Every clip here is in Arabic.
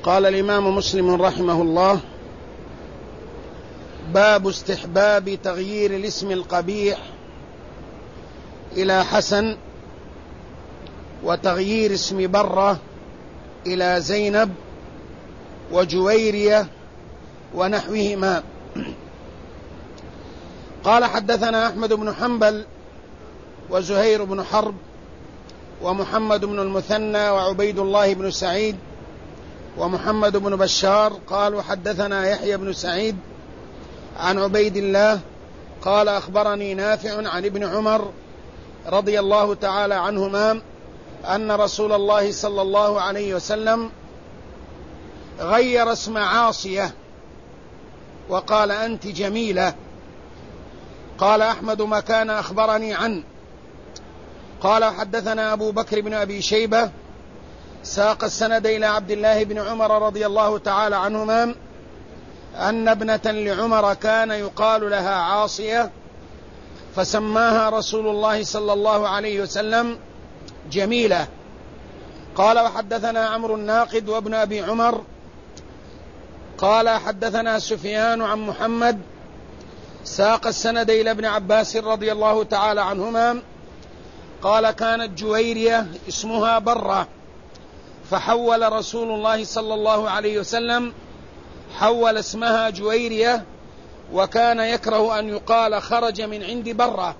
قال الإمام مسلم رحمه الله: باب استحباب تغيير الاسم القبيح إلى حسن، وتغيير اسم برة إلى زينب وجويرية ونحوهما. قال: حدثنا أحمد بن حنبل وزهير بن حرب ومحمد بن المثنى وعبيد الله بن سعيد ومحمد بن بشار قالوا: حدثنا يحيى بن سعيد عن عبيد الله قال: أخبرني نافع عن ابن عمر رضي الله تعالى عنهما أن رسول الله صلى الله عليه وسلم غير اسم عاصية وقال: أنت جميلة. قال أحمد: ما كان أخبرني عنه. قال: حدثنا أبو بكر بن أبي شيبة ساق السند إلى عبد الله بن عمر رضي الله تعالى عنهما أن ابنة لعمر كان يقال لها عاصية فسماها رسول الله صلى الله عليه وسلم جميلة. قال: وحدثنا عمرو الناقد وابن أبي عمر قال: حدثنا سفيان عن محمد ساق السند إلى ابن عباس رضي الله تعالى عنهما قال: كانت جويرية اسمها برة فحول رسول الله صلى الله عليه وسلم حول اسمها جويرية، وكان يكره أن يقال خرج من عند برة.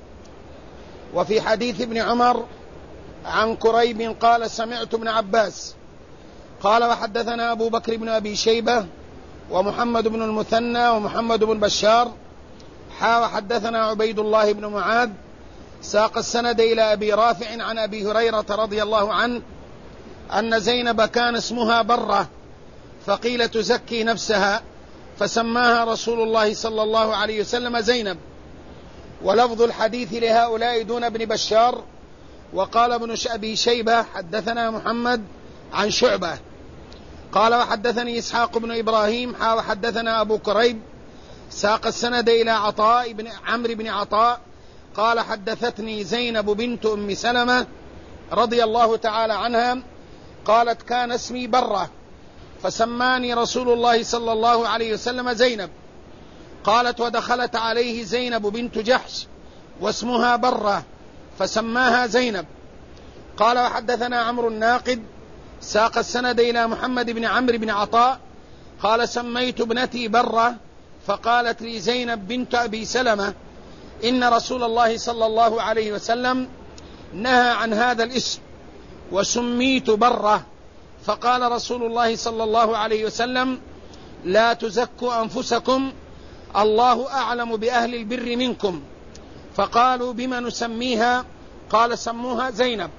وفي حديث ابن عمر عن كريب قال: سمعت ابن عباس قال: وحدثنا أبو بكر بن أبي شيبة ومحمد بن المثنى ومحمد بن بشار وحدثنا عبيد الله بن معاذ ساق السند إلى أبي رافع عن أبي هريرة رضي الله عنه أن زينب كان اسمها برة فقيل تزكي نفسها فسماها رسول الله صلى الله عليه وسلم زينب. ولفظ الحديث لهؤلاء دون ابن بشار. وقال ابن أبي شيبة: حدثنا محمد عن شعبة قال: وحدثني إسحاق بن إبراهيم وحدثنا أبو كريب ساق السند إلى عطاء بن عمرو بن عطاء قال: حدثتني زينب بنت أم سلمة رضي الله تعالى عنها قالت: كان اسمي برة فسماني رسول الله صلى الله عليه وسلم زينب. قالت: ودخلت عليه زينب بنت جحش واسمها برة فسماها زينب. قال: وحدثنا عمرو الناقد ساق السند إلى محمد بن عمرو بن عطاء قال: سميت ابنتي برة فقالت لي زينب بنت أبي سلمة: إن رسول الله صلى الله عليه وسلم نهى عن هذا الاسم وسميت برة، فقال رسول الله صلى الله عليه وسلم: لا تزكوا أنفسكم، الله أعلم بأهل البر منكم. فقالوا: بما نسميها؟ قال: سموها زينب.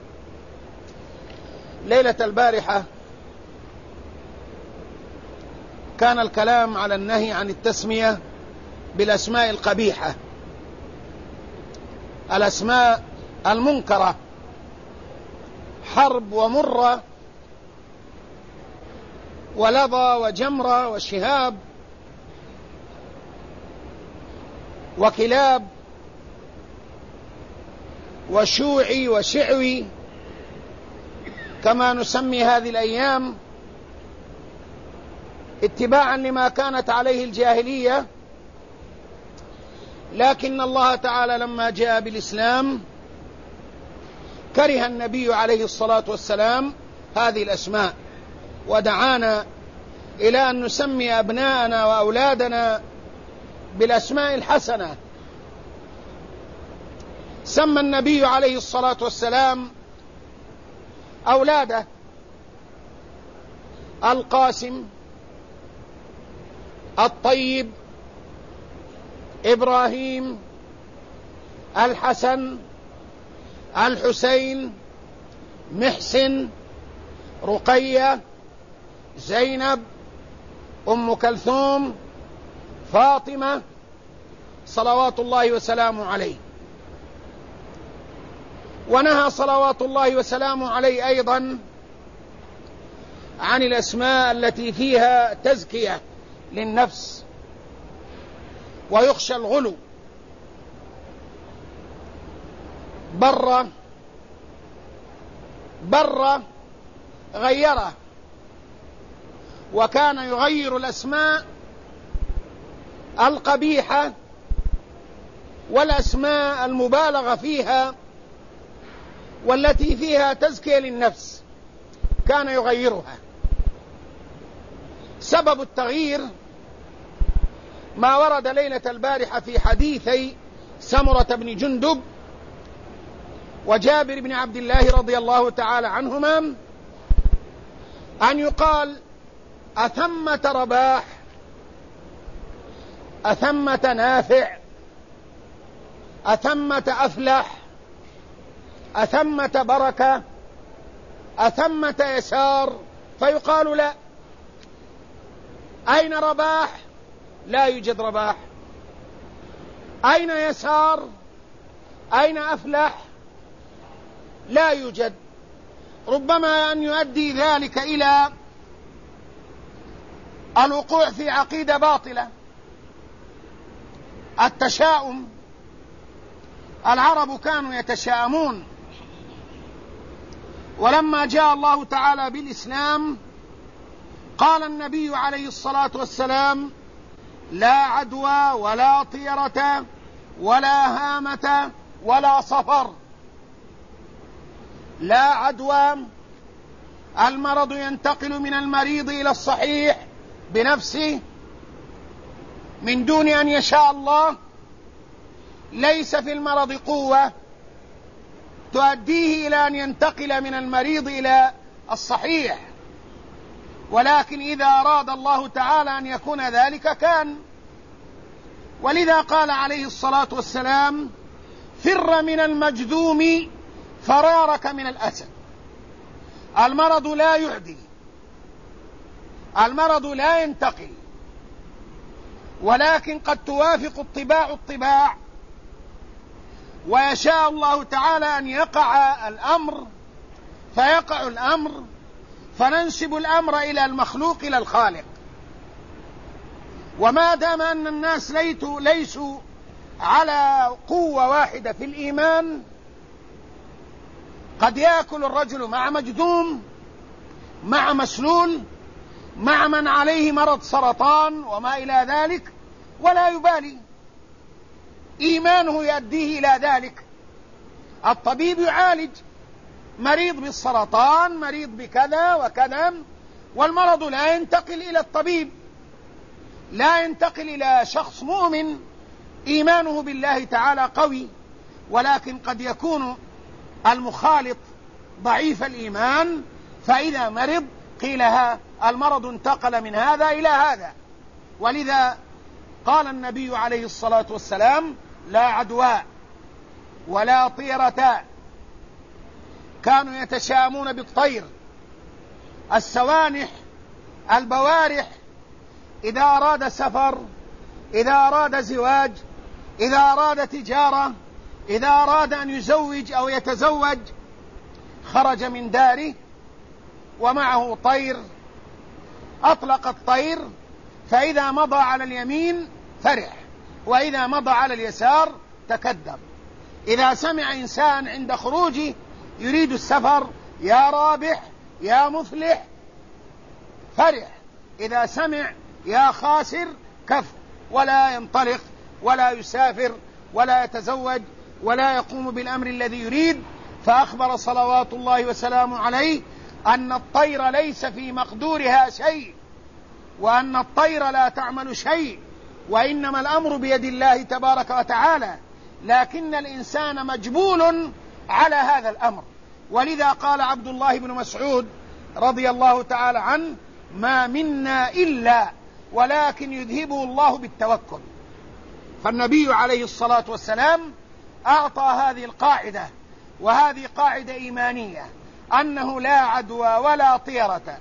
ليلة البارحة كان الكلام على النهي عن التسمية بالأسماء القبيحة، الأسماء المنكرة، حرب ومرة ولظى وجمرة وشهاب وكلاب وشوعي وشعوي كما نسمي هذه الأيام، اتباعا لما كانت عليه الجاهلية. لكن الله تعالى لما جاء بالإسلام كره النبي عليه الصلاة والسلام هذه الأسماء، ودعانا إلى أن نسمي أبناءنا وأولادنا بالأسماء الحسنة. سمى النبي عليه الصلاة والسلام أولاده: القاسم، الطيب، إبراهيم، الحسن، الحسين، محسن، رقية، زينب، أم كلثوم، فاطمة، صلوات الله وسلامه عليه. ونهى صلوات الله وسلامه عليه أيضا عن الأسماء التي فيها تزكية للنفس ويخشى الغلو. برة غيره وكان يغير الأسماء القبيحة والأسماء المبالغة فيها والتي فيها تزكية للنفس كان يغيرها. سبب التغيير ما ورد ليلة البارحة في حديثي سمرة بن جندب وجابر بن عبد الله رضي الله تعالى عنهما أن يقال أثمة رباح، أثمة نافع، أثمة أفلح، أثمة بركة، أثمة يسار، فيقال لا. أين رباح؟ لا يوجد رباح. أين يسار؟ أين أفلح؟ لا يوجد. ربما أن يؤدي ذلك إلى الوقوع في عقيدة باطلة، التشاؤم. العرب كانوا يتشاءمون، ولما جاء الله تعالى بالإسلام قال النبي عليه الصلاة والسلام: لا عدوى ولا طيرة ولا هامة ولا صفر. لا عدوى، المرض ينتقل من المريض إلى الصحيح بنفسه من دون أن يشاء الله. ليس في المرض قوة تؤديه إلى أن ينتقل من المريض إلى الصحيح، ولكن إذا أراد الله تعالى أن يكون ذلك كان. ولذا قال عليه الصلاة والسلام: فر من المجذوم فرارك من الأسد. المرض لا يعدي، المرض لا ينتقل، ولكن قد توافق الطباع ويشاء الله تعالى أن يقع الأمر فيقع الأمر، فننسب الأمر إلى المخلوق إلى الخالق. وما دام أن الناس ليسوا على قوة واحدة في الإيمان، قد يأكل الرجل مع مجذوم، مع مسلول، مع من عليه مرض سرطان وما إلى ذلك، ولا يبالي، إيمانه يؤديه إلى ذلك. الطبيب يعالج مريض بالسرطان، مريض بكذا وكذا، والمرض لا ينتقل إلى الطبيب، لا ينتقل إلى شخص مؤمن إيمانه بالله تعالى قوي، ولكن قد يكون المخالط ضعيف الإيمان، فإذا مرض قيل المرض انتقل من هذا إلى هذا. ولذا قال النبي عليه الصلاة والسلام: لا عدوى ولا طيرة. كانوا يتشاءمون بالطير، السوانح، البوارح، إذا أراد سفر، إذا أراد زواج، إذا أراد تجارة، إذا أراد أن يزوج أو يتزوج، خرج من داره ومعه طير، أطلق الطير، فإذا مضى على اليمين فرح، وإذا مضى على اليسار تكدر. إذا سمع إنسان عند خروجه يريد السفر: يا رابح، يا مفلح، فرح. إذا سمع يا خاسر كف، ولا ينطلق ولا يسافر ولا يتزوج ولا يقوم بالأمر الذي يريد. فأخبر صلوات الله وسلامه عليه أن الطير ليس في مقدورها شيء، وأن الطير لا تعمل شيء، وإنما الأمر بيد الله تبارك وتعالى، لكن الإنسان مجبول على هذا الأمر. ولذا قال عبد الله بن مسعود رضي الله تعالى عنه: ما منا إلا ولكن يذهبه الله بالتوكل. فالنبي عليه الصلاة والسلام أعطى هذه القاعدة، وهذه قاعدة إيمانية، أنه لا عدوى ولا طيرة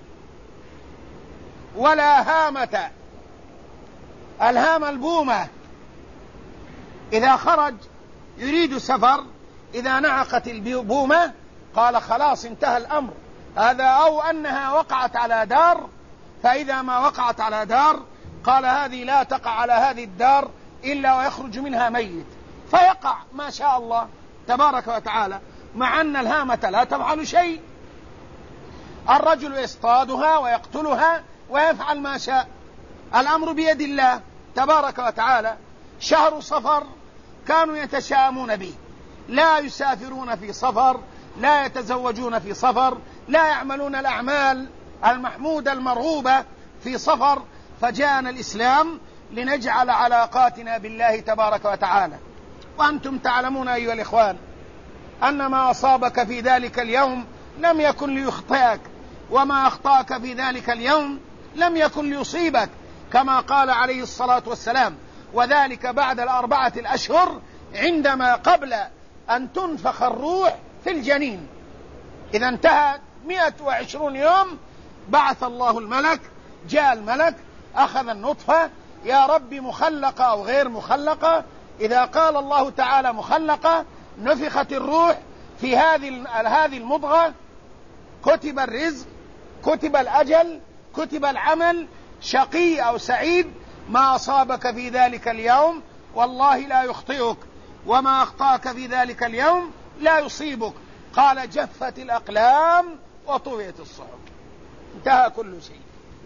ولا هامة. الهامة البومة، إذا خرج يريد سفر، إذا نعقت البومة قال خلاص انتهى الأمر هذا، أو أنها وقعت على دار، فإذا ما وقعت على دار قال هذه لا تقع على هذه الدار إلا ويخرج منها ميت، فيقع ما شاء الله تبارك وتعالى، مع أن الهامة لا تفعل شيء. الرجل يصطادها ويقتلها ويفعل ما شاء. الأمر بيد الله تبارك وتعالى. شهر صفر كانوا يتشاءمون به، لا يسافرون في صفر، لا يتزوجون في صفر، لا يعملون الأعمال المحمودة المرغوبة في صفر. فجاءنا الإسلام لنجعل علاقاتنا بالله تبارك وتعالى. وأنتم تعلمون أيها الإخوان أن ما أصابك في ذلك اليوم لم يكن ليخطئك، وما أخطأك في ذلك اليوم لم يكن ليصيبك، كما قال عليه الصلاة والسلام: وذلك بعد 4 الأشهر عندما قبل أن تنفخ الروح في الجنين. إذا انتهى 120 يوم بعث الله الملك، جاء الملك أخذ النطفة، يا رب مخلقة أو غير مخلقة. إذا قال الله تعالى مخلقة نفخت الروح في هذه المضغة، كتب الرزق، كتب الأجل، كتب العمل، شقي أو سعيد. ما أصابك في ذلك اليوم والله لا يخطئك، وما أخطأك في ذلك اليوم لا يصيبك. قال: جفت الأقلام وطويت الصحف. انتهى كل شيء.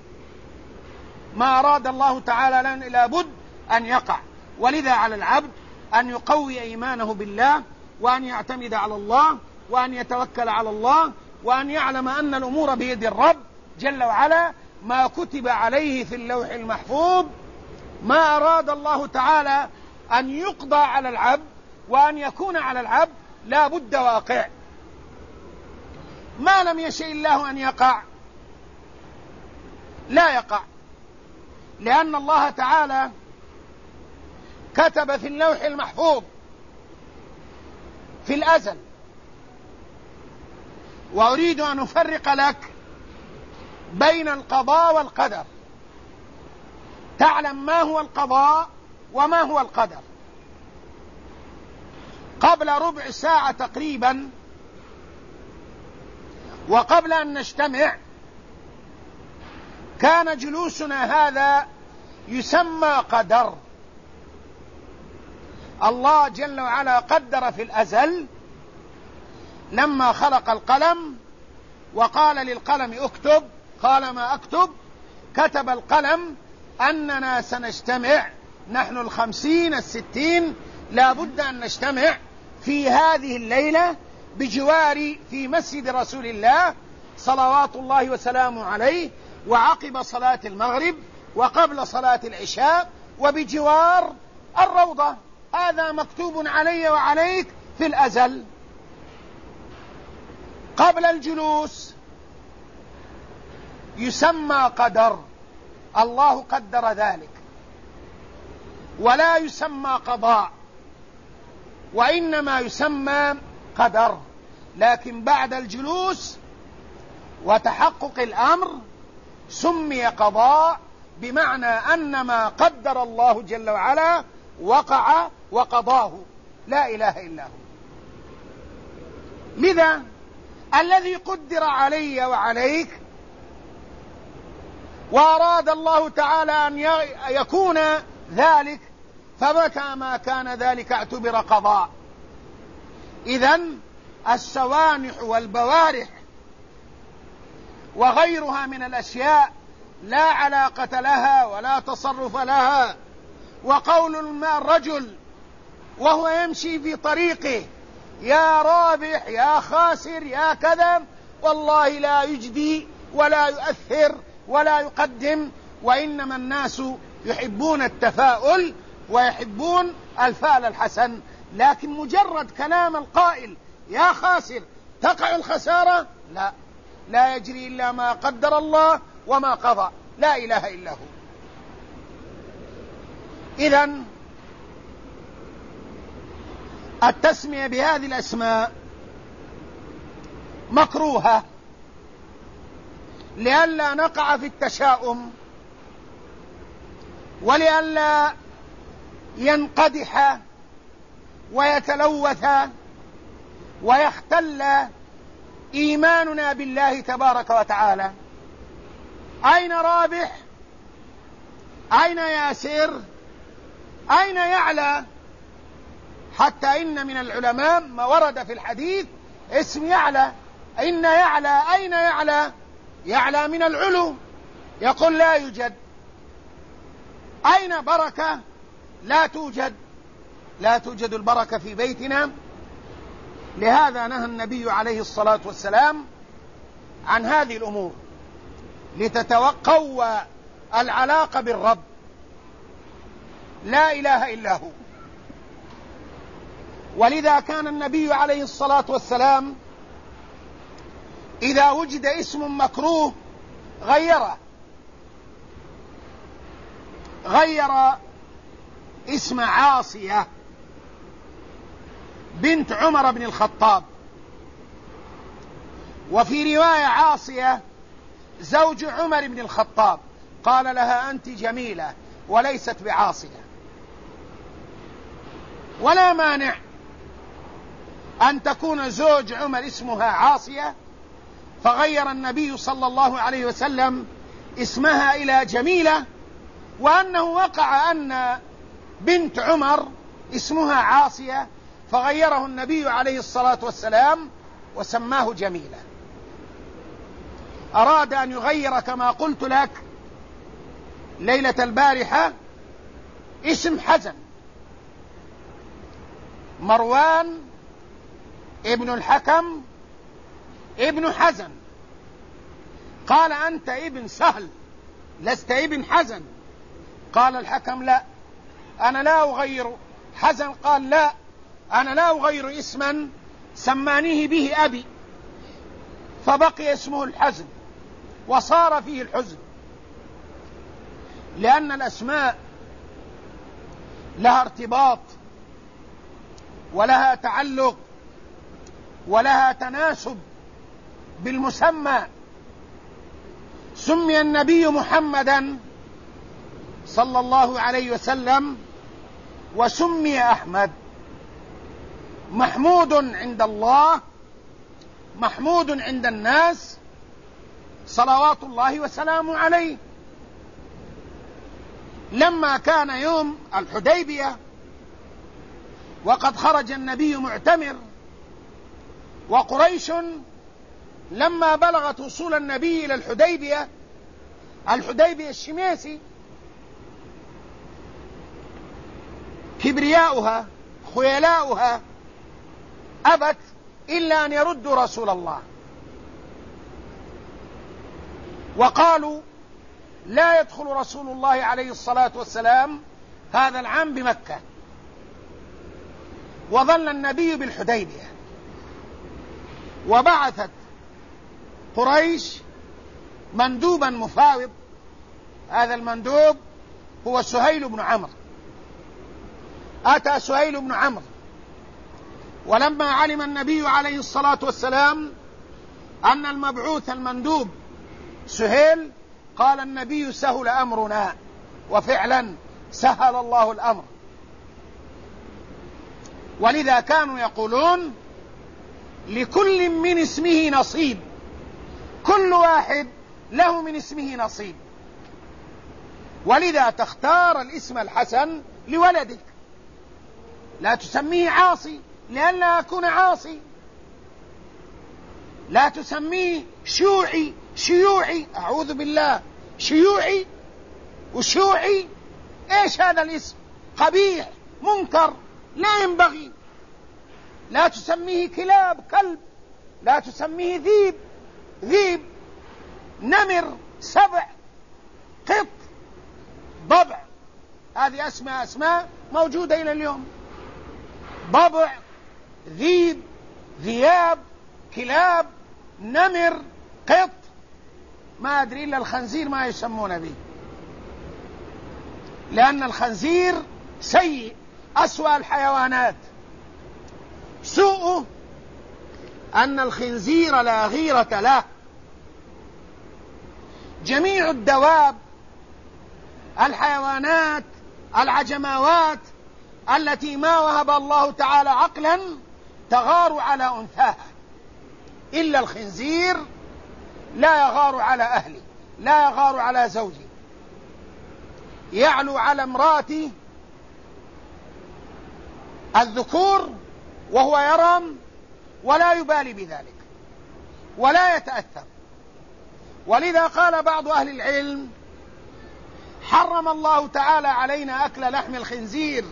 ما أراد الله تعالى لابد أن يقع. ولذا على العبد أن يقوي إيمانه بالله، وأن يعتمد على الله، وأن يتوكل على الله، وأن يعلم أن الأمور بيد الرب جل وعلا. ما كتب عليه في اللوح المحفوظ، ما أراد الله تعالى أن يقضى على العبد وأن يكون على العبد لا بد واقع. ما لم يشاء الله أن يقع لا يقع، لأن الله تعالى كتب في اللوح المحفوظ في الأزل. وأريد أن أفرق لك بين القضاء والقدر، تعلم ما هو القضاء وما هو القدر. قبل ربع ساعة تقريبا، وقبل أن نجتمع، كان جلوسنا هذا يسمى قدر. الله جل وعلا قدر في الأزل لما خلق القلم وقال للقلم اكتب، قال ما أكتب. كتب القلم أننا سنجتمع، نحن 50 60 لا بد أن نجتمع في هذه الليلة بجوار في مسجد رسول الله صلوات الله وسلامه عليه، وعقب صلاة المغرب وقبل صلاة العشاء، وبجوار الروضة. هذا مكتوب علي وعليك في الأزل. قبل الجلوس يسمى قدر، الله قدر ذلك، ولا يسمى قضاء، وإنما يسمى قدر. لكن بعد الجلوس وتحقق الأمر سمي قضاء، بمعنى أن ما قدر الله جل وعلا وقع وقضاه، لا إله إلا هو. لذا الذي قدر علي وعليك وأراد الله تعالى أن يكون ذلك، فمتى ما كان ذلك اعتبر قضاء. إذن السوانح والبوارح وغيرها من الأشياء لا علاقة لها ولا تصرف لها. وقول الرجل وهو يمشي في طريقه: يا رابح، يا خاسر، يا كذا، والله لا يجدي ولا يؤثر ولا يقدم. وإنما الناس يحبون التفاؤل ويحبون الفعل الحسن. لكن مجرد كلام القائل يا خاسر تقع الخسارة، لا يجري إلا ما قدر الله وما قضى، لا إله إلا هو. إذن التسمية بهذه الأسماء مكروهة لئلا نقع في التشاؤم، ولئلا ينقدح ويتلوث ويختل إيماننا بالله تبارك وتعالى. أين رابح؟ أين ياسر؟ أين يعلى؟ حتى إن من العلماء ما ورد في الحديث اسم يعلى. إن يعلى، أين يعلى؟ يعلى من العلو، يقول لا يوجد. أين بركة؟ لا توجد، لا توجد البركة في بيتنا. لهذا نهى النبي عليه الصلاة والسلام عن هذه الأمور لتتقوى العلاقة بالرب لا إله إلا هو. ولذا كان النبي عليه الصلاة والسلام إذا وجد اسم مكروه غيره، غير اسم عاصية بنت عمر بن الخطاب، وفي رواية عاصية زوج عمر بن الخطاب، قال لها أنت جميلة وليست بعاصية. ولا مانع أن تكون زوج عمر اسمها عاصية، فغير النبي صلى الله عليه وسلم اسمها إلى جميلة، وأنه وقع أن بنت عمر اسمها عاصية فغيره النبي عليه الصلاة والسلام وسماه جميلة. أراد أن يغير كما قلت لك ليلة البارحة اسم حزن، مروان ابن الحكم ابن حزن، قال أنت ابن سهل لست ابن حزن. قال الحكم لا أنا لا أغير حزن، قال لا أنا لا أغير اسما سمانيه به أبي، فبقي اسمه الحزن وصار فيه الحزن، لأن الأسماء لها ارتباط ولها تعلق ولها تناسب بالمسمى. سمي النبي محمدا صلى الله عليه وسلم وسمي أحمد، محمود عند الله محمود عند الناس صلوات الله وسلامه عليه. لما كان يوم الحديبية وقد خرج النبي معتمر، وقريش لما بلغت وصول النبي إلى الحديبية الشميسي كبرياؤها خيلاؤها أبت إلا أن يردوا رسول الله، وقالوا لا يدخل رسول الله عليه الصلاة والسلام هذا العام بمكة. وظل النبي بالحديبية، وبعثت قريش مندوبا مفاوض، هذا المندوب هو سهيل بن عمرو. أتى سهيل بن عمرو، ولما علم النبي عليه الصلاة والسلام أن المبعوث المندوب سهيل، قال النبي سهل أمرنا، وفعلا سهل الله الأمر. ولذا كانوا يقولون لكل من اسمه نصيب، كل واحد له من اسمه نصيب. ولذا تختار الاسم الحسن لولدك، لا تسميه عاصي لئلا يكون عاصي، لا تسميه شيوعي أعوذ بالله، شيوعي وشيوعي، إيش هذا الاسم؟ قبيح منكر لا ينبغي. لا تسميه كلب، لا تسميه ذيب، نمر، سبع، قط، ضبع، هذه أسماء موجودة إلى اليوم، ضبع، ذيب، ذياب، كلاب، نمر، قط، ما أدري إلا الخنزير ما يسمون به، لأن الخنزير سيء أسوأ الحيوانات. سوءه أن الخنزير لا غيرة له. جميع الدواب، الحيوانات، العجماوات التي ما وهب الله تعالى عقلا تغار على أنثاها، إلا الخنزير لا يغار على أهله، لا يغار على زوجه، يعلو على امرأته الذكور وهو يرم ولا يبالي بذلك ولا يتأثر. ولذا قال بعض أهل العلم: حرم الله تعالى علينا أكل لحم الخنزير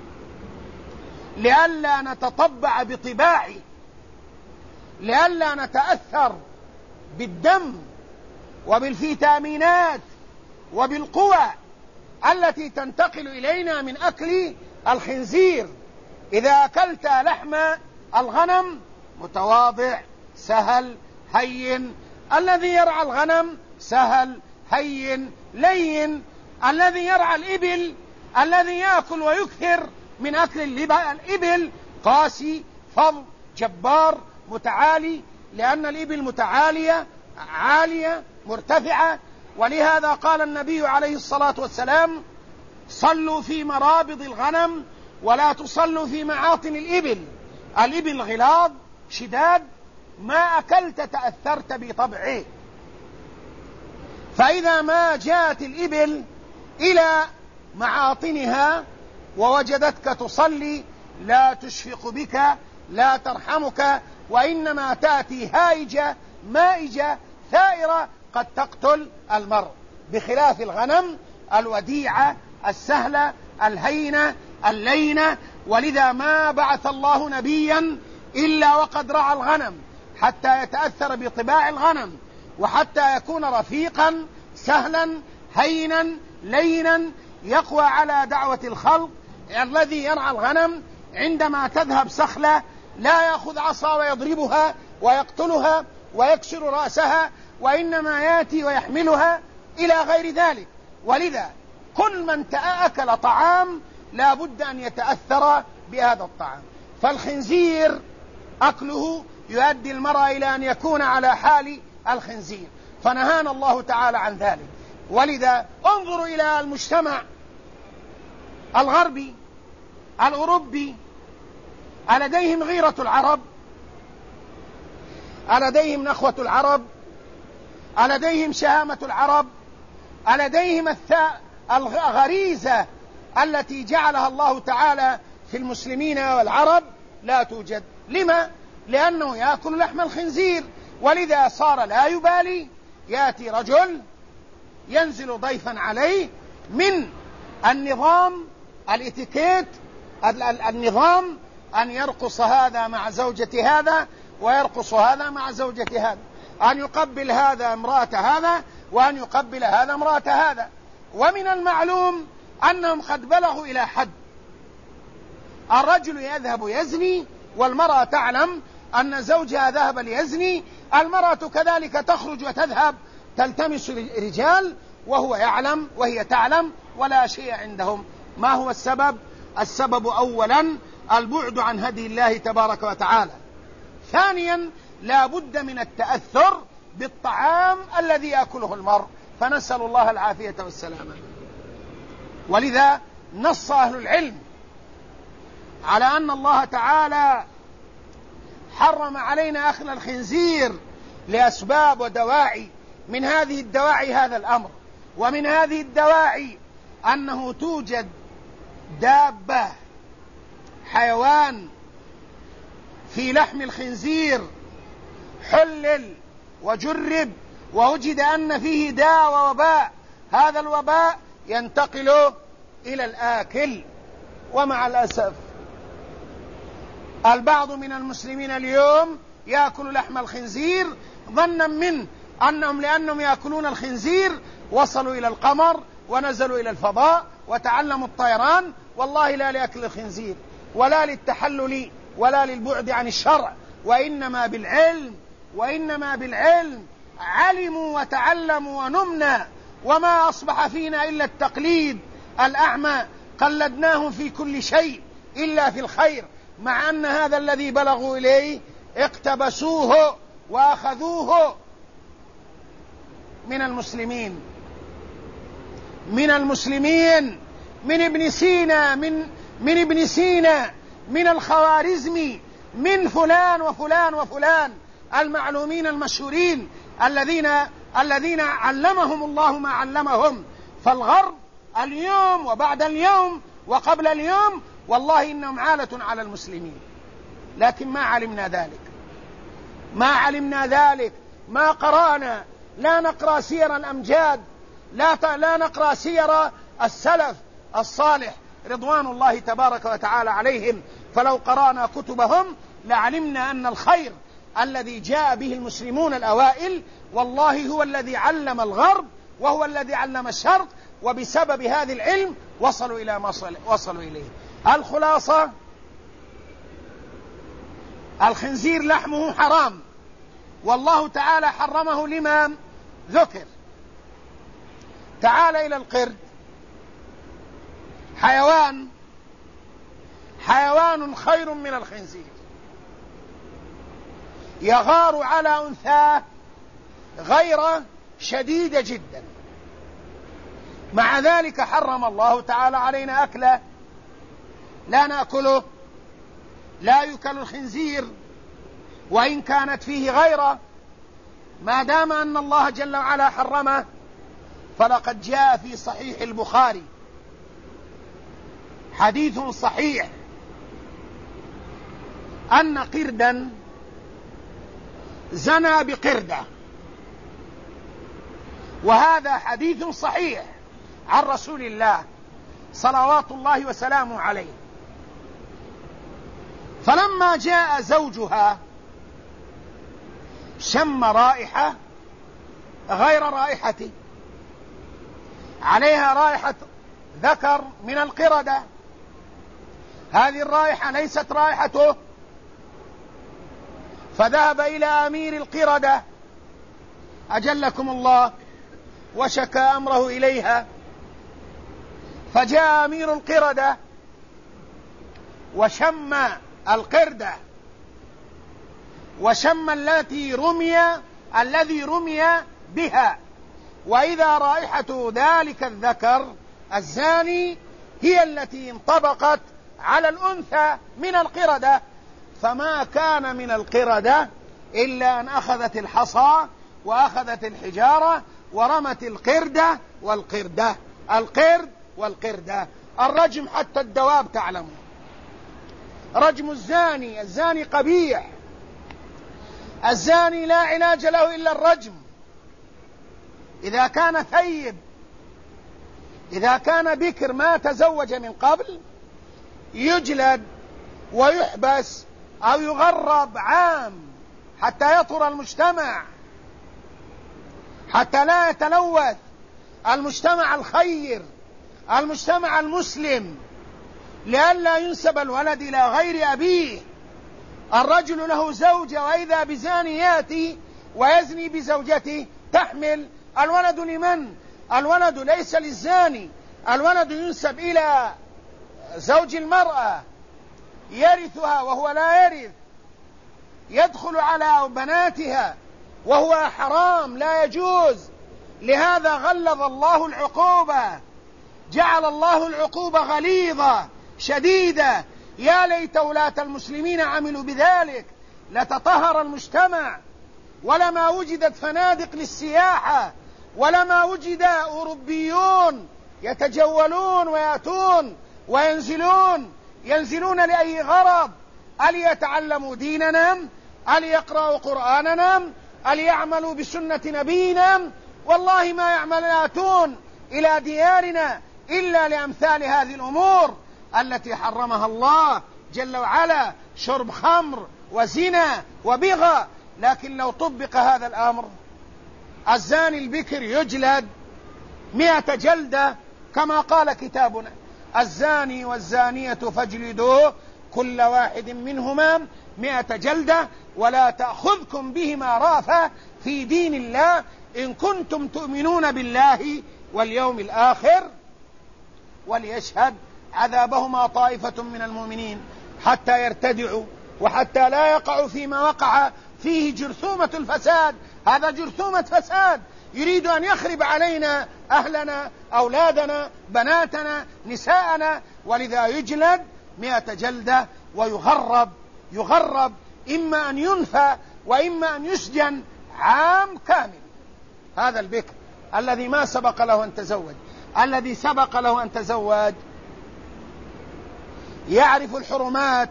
لئلا نتطبع بطباعه، لئلا نتأثر بالدم وبالفيتامينات وبالقوى التي تنتقل إلينا من أكل الخنزير. إذا أكلت لحم الغنم متواضع سهل هين، الذي يرعى الغنم سهل هين لين، الذي يرعى الإبل الذي يأكل ويكثر من أكل الإبل قاسي فظ جبار متعالي، لأن الإبل متعالية عالية مرتفعة. ولهذا قال النبي عليه الصلاة والسلام: صلوا في مرابض الغنم ولا تصلوا في معاطن الإبل. الإبل غلاظ شداد، ما أكلت تأثرت بطبعه. فإذا ما جاءت الإبل إلى معاطنها ووجدتك تصلي لا تشفق بك لا ترحمك، وإنما تأتي هائجة مائجة ثائرة قد تقتل المرء، بخلاف الغنم الوديعة السهلة الهينة اللينة. ولذا ما بعث الله نبيا إلا وقد رعى الغنم حتى يتأثر بطباع الغنم، وحتى يكون رفيقا سهلا هينا لينا يقوى على دعوة الخلق. الذي يرعى الغنم عندما تذهب سخلة لا يأخذ عصا ويضربها ويقتلها ويكسر رأسها، وإنما يأتي ويحملها إلى غير ذلك. ولذا كل من أكل طعام لا بد أن يتأثر بهذا الطعام. فالخنزير أكله يؤدي المرء إلى أن يكون على حال الخنزير، فنهانا الله تعالى عن ذلك. ولذا انظروا إلى المجتمع الغربي الأوروبي، ألديهم غيرة العرب؟ ألديهم نخوة العرب؟ ألديهم شهامة العرب؟ ألديهم الغريزة التي جعلها الله تعالى في المسلمين والعرب؟ لا توجد. لما؟ لأنه يأكل لحم الخنزير. ولذا صار لا يبالي، يأتي رجل ينزل ضيفا عليه، من النظام الاتيكيت النظام أن يرقص هذا مع زوجة هذا ويرقص هذا مع زوجة هذا، أن يقبل هذا امرأة هذا وأن يقبل هذا امرأة هذا. ومن المعلوم أنهم قد بلغوا إلى حد الرجل يذهب يزني والمرأة تعلم أن زوجها ذهب ليزني، المرأة كذلك تخرج وتذهب تلتمس رجال وهو يعلم وهي تعلم ولا شيء عندهم. ما هو السبب؟ السبب أولا البعد عن هدي الله تبارك وتعالى. ثانيا لا بد من التأثر بالطعام الذي يأكله المرء، فنسأل الله العافية والسلامة. ولذا نص أهل العلم على أن الله تعالى حرم علينا أكل الخنزير لأسباب ودواعي. من هذه الدواعي هذا الأمر، ومن هذه الدواعي أنه توجد دابة حيوان في لحم الخنزير حلل وجرب ووجد أن فيه داء ووباء، هذا الوباء ينتقل إلى الآكل. ومع الأسف البعض من المسلمين اليوم يأكل لحم الخنزير ظنا منه أنهم لأنهم يأكلون الخنزير وصلوا إلى القمر ونزلوا إلى الفضاء وتعلموا الطيران. والله لا لأكل الخنزير ولا للتحلل ولا للبعد عن الشرع، وإنما بالعلم علموا وتعلموا ونمنا. وما أصبح فينا إلا التقليد الأعمى، قلدناهم في كل شيء إلا في الخير، مع أن هذا الذي بلغوا إليه اقتبسوه وأخذوه من المسلمين، من ابن سينا، من ابن سينا، من الخوارزمي، من فلان وفلان وفلان المعلومين المشهورين الذين علمهم الله ما علمهم. فالغرب اليوم وبعد اليوم وقبل اليوم والله إنهم عالة على المسلمين، لكن ما علمنا ذلك، ما قرأنا لا نقرأ سير الأمجاد، لا نقرأ سير السلف الصالح رضوان الله تبارك وتعالى عليهم، فلو قرأنا كتبهم لعلمنا أن الخير الذي جاء به المسلمون الأوائل والله هو الذي علم الغرب وهو الذي علم الشرق، وبسبب هذا العلم وصلوا إلى ما وصلوا إليه. الخلاصة: الخنزير لحمه حرام، والله تعالى حرمه لما ذكر. تعال إلى القرد، حيوان خير من الخنزير، يغار على أنثاه غيرة شديدة جدا، مع ذلك حرم الله تعالى علينا أكله، لا نأكله، لا يؤكل الخنزير وإن كانت فيه غيرة، ما دام أن الله جل وعلا حرمه. فلقد جاء في صحيح البخاري حديث صحيح أن قردا زنى بقردة، وهذا حديث صحيح عن رسول الله صلوات الله وسلامه عليه. فلما جاء زوجها شم رائحة غير رائحته، عليها رائحة ذكر من القردة، هذه الرائحة ليست رائحته، فذهب إلى أمير القردة أجلكم الله وشكى أمره إليها، فجاء أمير القردة وشم القردة وشم الذي رمي بها، وإذا رائحة ذلك الذكر الزاني هي التي انطبقت على الأنثى من القردة، فما كان من القردة إلا أن أخذت الحصى وأخذت الحجارة ورمت القرد والقردة. الرجم حتى الدواب تعلمون، رجم الزاني قبيح، الزاني لا علاج له إلا الرجم. إذا كان ثيب، إذا كان بكر ما تزوج من قبل، يجلد ويحبس أو يغرب عام حتى يطهر المجتمع، حتى لا يتلوث المجتمع الخير، المجتمع المسلم، لئلا ينسب الولد إلى غير أبيه. الرجل له زوجة وإذا بزاني يأتي ويزني بزوجته تحمل، الولد لمن؟ الولد ليس للزاني، الولد ينسب إلى زوج المرأة، يرثها وهو لا يرث، يدخل على بناتها وهو حرام لا يجوز. لهذا غلظ الله العقوبة، جعل الله العقوبة غليظة شديدة. يا ليت ولاة المسلمين عملوا بذلك، لتطهر المجتمع، ولما وجدت فنادق للسياحة، ولما وجد أوروبيون يتجولون ويأتون ينزلون لأي غرض؟ أليتعلموا ديننا؟ أليقرأوا قرآننا؟ أليعملوا بسنة نبينا؟ والله ما يأتون إلى ديارنا إلا لأمثال هذه الأمور التي حرمها الله جل وعلا، شرب خمر وزنا وبغى. لكن لو طبق هذا الأمر، الزاني البكر يجلد 100 جلدة كما قال كتابنا: الزاني والزانية فاجلدوا كل واحد منهما 100 جلدة ولا تأخذكم بهما رأفة في دين الله إن كنتم تؤمنون بالله واليوم الآخر وليشهد عذابهما طائفة من المؤمنين حتى يرتدعوا وحتى لا يقعوا فيما وقع فيه جرثومة الفساد. هذا جرثومة فساد يريد أن يخرب علينا أهلنا، أولادنا، بناتنا، نساءنا، ولذا يجلد 100 جلدة ويغرب إما أن ينفى وإما أن يسجن عام كامل. هذا البكر الذي ما سبق له أن تزوج، الذي سبق له أن تزوج يعرف الحرمات،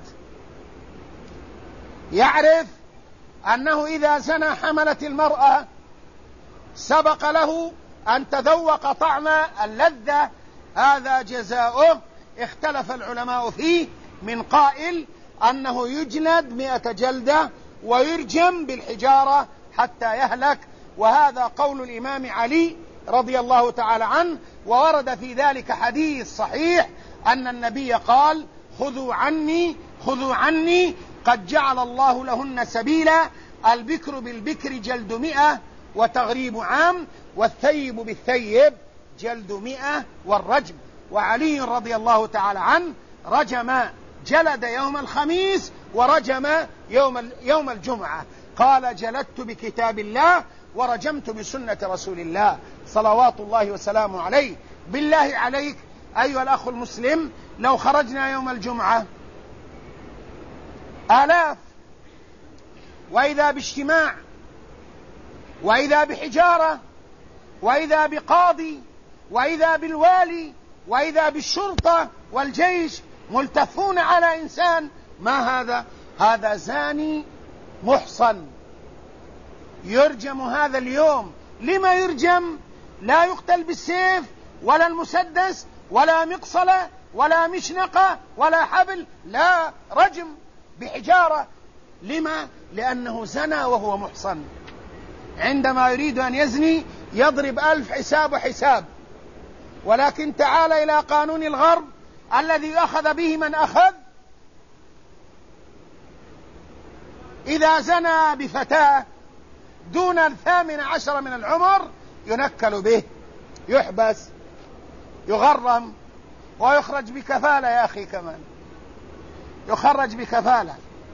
يعرف أنه إذا زنى حملت المرأة سبق له أن تذوق طعم اللذة هذا جزاؤه. اختلف العلماء فيه، من قائل أنه يجلد 100 جلدة ويرجم بالحجارة حتى يهلك، وهذا قول الإمام علي رضي الله تعالى عنه. وورد في ذلك حديث صحيح أن النبي قال: خذوا عني قد جعل الله لهن سبيلا، البكر بالبكر جلد 100 وتغريب عام، والثيب بالثيب جلد 100 والرجم. وعلي رضي الله تعالى عنه جلد يوم الخميس ورجم يوم الجمعة. قال: جلدت بكتاب الله ورجمت بسنة رسول الله صلوات الله وسلامه عليه. بالله عليك أيها الأخ المسلم، لو خرجنا يوم الجمعة آلاف، وإذا باجتماع، وإذا بحجارة، وإذا بقاضي، وإذا بالوالي، وإذا بالشرطة والجيش ملتفون على إنسان، ما هذا؟ هذا زاني محصن يرجم هذا اليوم. لما يرجم؟ لا يقتل بالسيف ولا المسدس ولا مقصلة ولا مشنقة ولا حبل، لا، رجم بحجارة. لما؟ لأنه زنى وهو محصن. عندما يريد أن يزني يضرب 1000 حساب وحساب، ولكن تعال إلى قانون الغرب الذي أخذ به من أخذ. إذا زنى بفتاة دون 18 من العمر ينكل به، يحبس، يغرم، ويخرج بكفالة. يا أخي كمان يخرج بكفالة.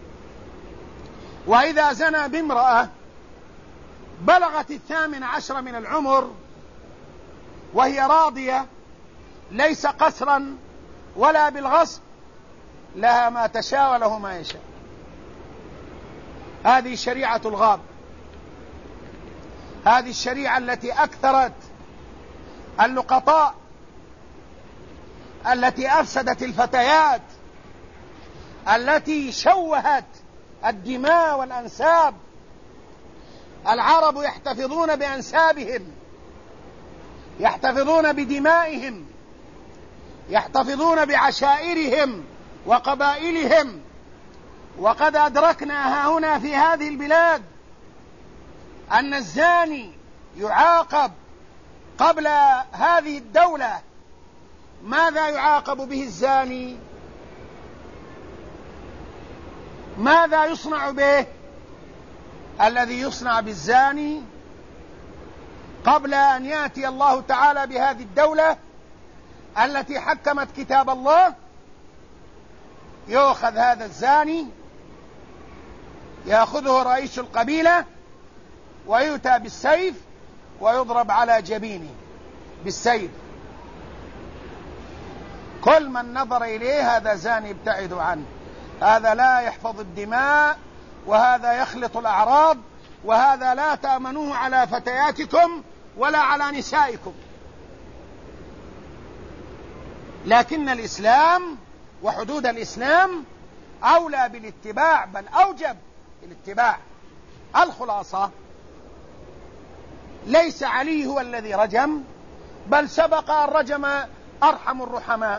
وإذا زنى بامرأة بلغت 18 من العمر وهي راضية، ليس قسرا ولا بالغصب، لها ما تشاء وله ما يشاء. هذه شريعة الغاب، هذه الشريعة التي أكثرت اللقطاء، التي أفسدت الفتيات، التي شوهت الدماء والأنساب. العرب يحتفظون بأنسابهم، يحتفظون بدمائهم، يحتفظون بعشائرهم وقبائلهم. وقد أدركنا هنا في هذه البلاد أن الزاني يعاقب قبل هذه الدولة. ماذا يعاقب به الزاني؟ ماذا يصنع به؟ الذي يصنع بالزاني قبل أن يأتي الله تعالى بهذه الدولة التي حكمت كتاب الله، يؤخذ هذا الزاني، يأخذه رئيس القبيلة ويؤتى بالسيف ويضرب على جبينه بالسيف. كل من نظر إليه هذا زاني، ابتعدوا عنه، هذا لا يحفظ الدماء، وهذا يخلط الأعراض، وهذا لا تأمنوه على فتياتكم ولا على نسائكم. لكن الإسلام وحدود الإسلام أولى بالاتباع، بل أوجب الاتباع. الخلاصة: ليس علي هو الذي رجم، بل سبق أن رجم أرحم الرحماء،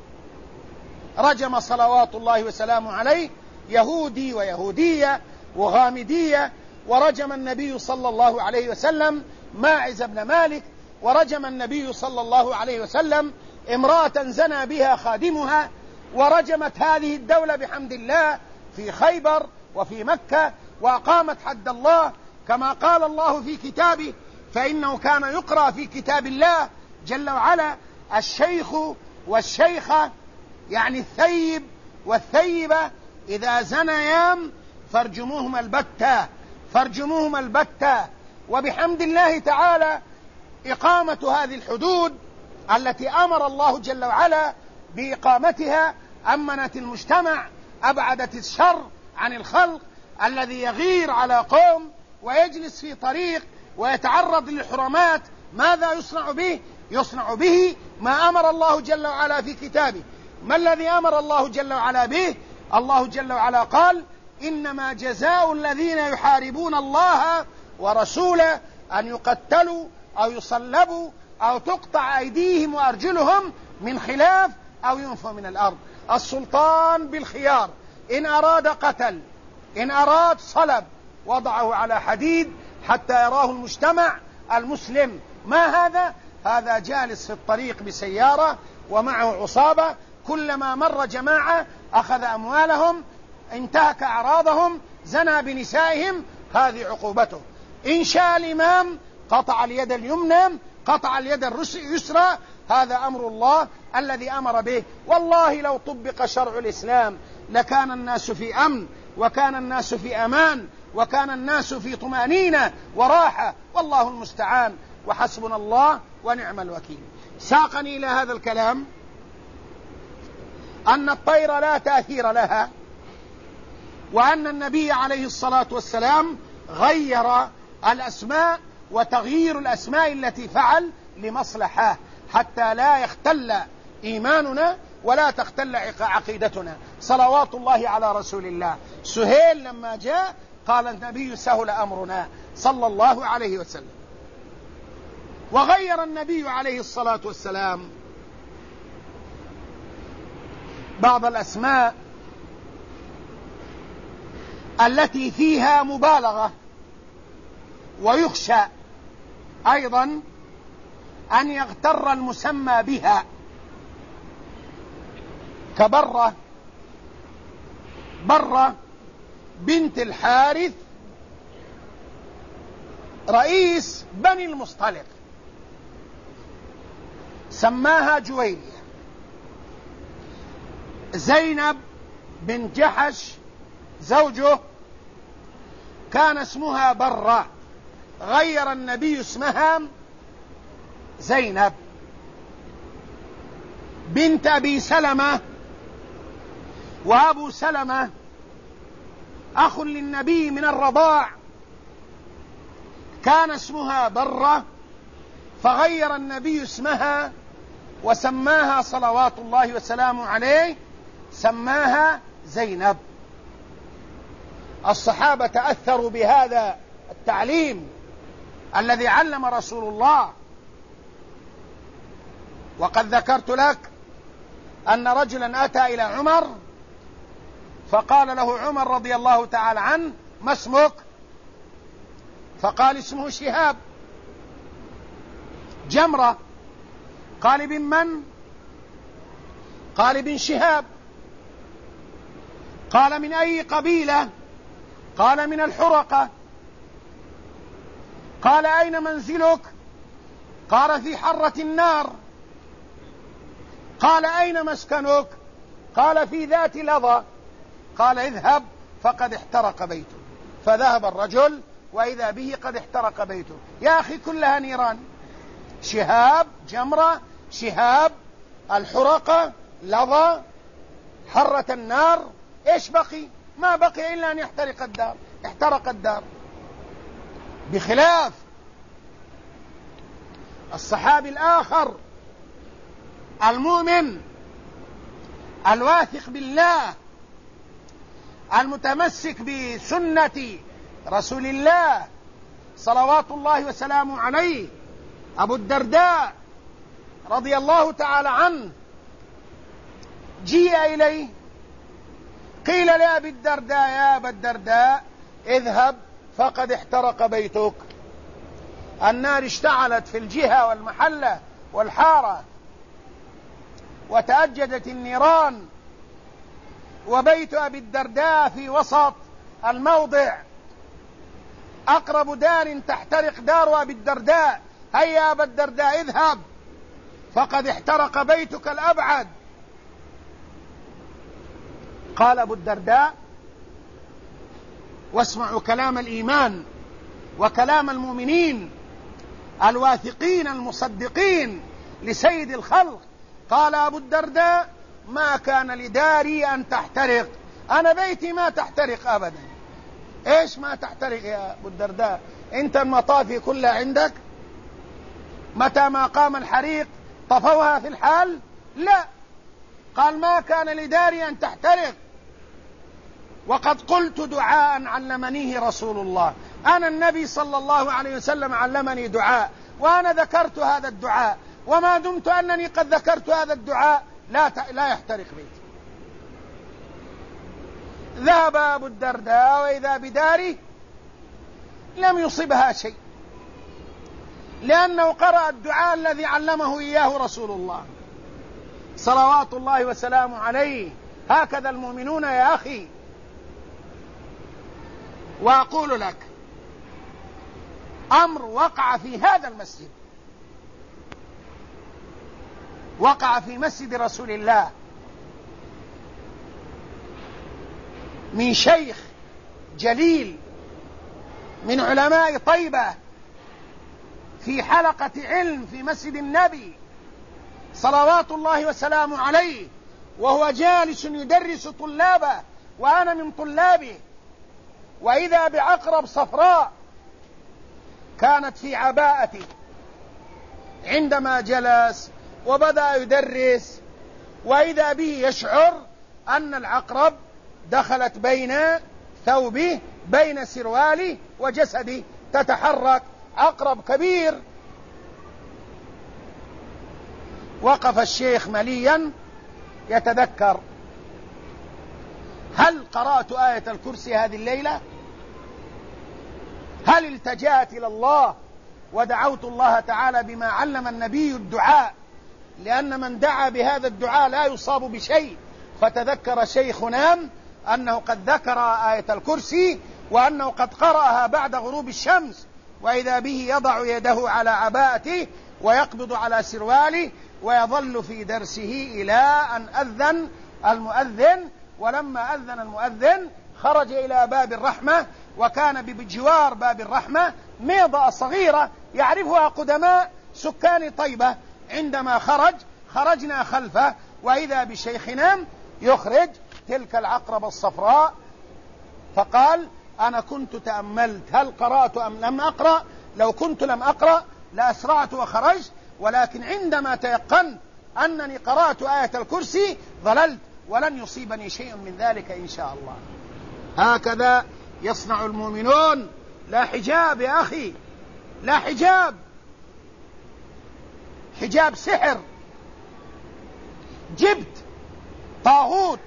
رجم صلوات الله وسلامه عليه يهودي ويهودية وغامدية، ورجم النبي صلى الله عليه وسلم ماعز بن مالك، ورجم النبي صلى الله عليه وسلم امرأة زنى بها خادمها، ورجمت هذه الدولة بحمد الله في خيبر وفي مكة، وأقامت حد الله كما قال الله في كتابه. فإنه كان يقرأ في كتاب الله جل وعلا: الشيخ والشيخة، يعني الثيب والثيبة، إذا زنيا فارجموهما البتة. وبحمد الله تعالى إقامة هذه الحدود التي أمر الله جل وعلا بإقامتها أمنت المجتمع، أبعدت الشر عن الخلق الذي يغير على قوم ويجلس في طريق ويتعرض للحرمات. ماذا يصنع به؟ يصنع به ما أمر الله جل وعلا في كتابه. ما الذي أمر الله جل وعلا به؟ الله جل وعلا قال: إنما جزاء الذين يحاربون الله ورسوله أن يقتلوا أو يصلبوا أو تقطع أيديهم وأرجلهم من خلاف أو ينفوا من الأرض. السلطان بالخيار، إن أراد قتل، إن أراد صلب، وضعه على حديد حتى يراه المجتمع المسلم. ما هذا؟ هذا جالس في الطريق بسيارة ومعه عصابة، كلما مر جماعة أخذ أموالهم، انتهك أعراضهم، زنى بنسائهم، هذه عقوبته. إن شاء الإمام قطع اليد اليمنى، قطع اليد اليسرى، هذا أمر الله الذي أمر به. والله لو طبق شرع الإسلام لكان الناس في أمن، وكان الناس في أمان، وكان الناس في طمأنينة وراحة، والله المستعان، وحسبنا الله ونعم الوكيل. ساقني إلى هذا الكلام أن الطير لا تأثير لها، وأن النبي عليه الصلاة والسلام غير الأسماء، وتغيير الأسماء التي فعل لمصلحة حتى لا يختل إيماننا ولا تختل عقيدتنا. صلوات الله على رسول الله. سهيل لما جاء قال النبي سهل أمرنا صلى الله عليه وسلم. وغير النبي عليه الصلاة والسلام بعض الأسماء التي فيها مبالغة، ويخشى أيضا أن يغتر المسمى بها، كبرة، برة بنت الحارث رئيس بني المصطلق، سماها جويرية. زينب بن جحش زوجه كان اسمها برة، غير النبي اسمها زينب. بنت أبي سلمة، وأبو سلمة أخ للنبي من الرضاع، كان اسمها برة، فغير النبي اسمها وسماها صلوات الله وسلامه عليه، سماها زينب. الصحابة تأثروا بهذا التعليم الذي علم رسول الله. وقد ذكرت لك أن رجلا أتى إلى عمر فقال له عمر رضي الله تعالى عنه: ما اسمك؟ فقال: اسمه شهاب. جمرة. قال: ابن من؟ قال: ابن شهاب. قال: من أي قبيلة؟ قال: من الحرقة. قال: أين منزلك؟ قال: في حرة النار. قال: أين مسكنك؟ قال: في ذات لظى. قال: اذهب فقد احترق بيته. فذهب الرجل وإذا به قد احترق بيته. يا أخي كلها نيران. شهاب، جمرة، شهاب، الحرقة، لظى، حرة النار، ايش بقي؟ ما بقي إلا أن يحترق الدار. احترق الدار. بخلاف الصحابي الآخر المؤمن الواثق بالله المتمسك بسنة رسول الله صلوات الله وسلامه عليه، أبو الدرداء رضي الله تعالى عنه. جيء إليه قيل لأبي الدرداء: يا أبا الدرداء اذهب فقد احترق بيتك. النار اشتعلت في الجهة والمحلة والحارة، وتأججت النيران، وبيت أبي الدرداء في وسط الموضع، أقرب دار تحترق دار أبي الدرداء. هيا أبا الدرداء اذهب فقد احترق بيتك الأبعد. قال أبو الدرداء: واسمعوا كلام الإيمان وكلام المؤمنين الواثقين المصدقين لسيد الخلق. قال أبو الدرداء: ما كان لداري أن تحترق، أنا بيتي ما تحترق أبدا. إيش ما تحترق يا أبو الدرداء؟ أنت المطافي كلها عندك؟ متى ما قام الحريق طفوها في الحال؟ لا. قال: ما كان لداري أن تحترق، وقد قلت دعاء علمنيه رسول الله. أنا النبي صلى الله عليه وسلم علمني دعاء وأنا ذكرت هذا الدعاء، وما دمت أنني قد ذكرت هذا الدعاء لا يحترق بيتي. ذهب أبو الدرداء وإذا بداره لم يصبها شيء، لأنه قرأ الدعاء الذي علمه إياه رسول الله صلوات الله وسلامه عليه. هكذا المؤمنون يا أخي. وأقول لك أمر وقع في هذا المسجد، وقع في مسجد رسول الله من شيخ جليل من علماء طيبة في حلقة علم في مسجد النبي صلوات الله وسلامه عليه، وهو جالس يدرس طلابه وأنا من طلابه، وإذا بعقرب صفراء كانت في عباءته عندما جلس وبدأ يدرس، وإذا به يشعر أن العقرب دخلت بين ثوبه بين سرواله وجسده تتحرك، عقرب كبير. وقف الشيخ مليا يتذكر: هل قرأت آية الكرسي هذه الليلة؟ هل التجأت إلى الله ودعوت الله تعالى بما علم النبي الدعاء؟ لأن من دعا بهذا الدعاء لا يصاب بشيء. فتذكر شيخنا أنه قد ذكر آية الكرسي وأنه قد قرأها بعد غروب الشمس، وإذا به يضع يده على عباءته ويقبض على سرواله ويظل في درسه إلى أن أذن المؤذن. ولما أذن المؤذن خرج إلى باب الرحمة، وكان بجوار باب الرحمة ميضة صغيرة يعرفها قدماء سكان طيبة. عندما خرجنا خلفه، وإذا بشيخنا يخرج تلك العقرب الصفراء، فقال: أنا كنت تأملت هل قرأت أم لم أقرأ؟ لو كنت لم أقرأ لأسرعت وخرجت، ولكن عندما تيقنت أنني قرأت آية الكرسي ظللت ولن يصيبني شيء من ذلك إن شاء الله. هكذا يصنع المؤمنون. لا حجاب يا أخي، لا حجاب، حجاب سحر. جبت طاغوت،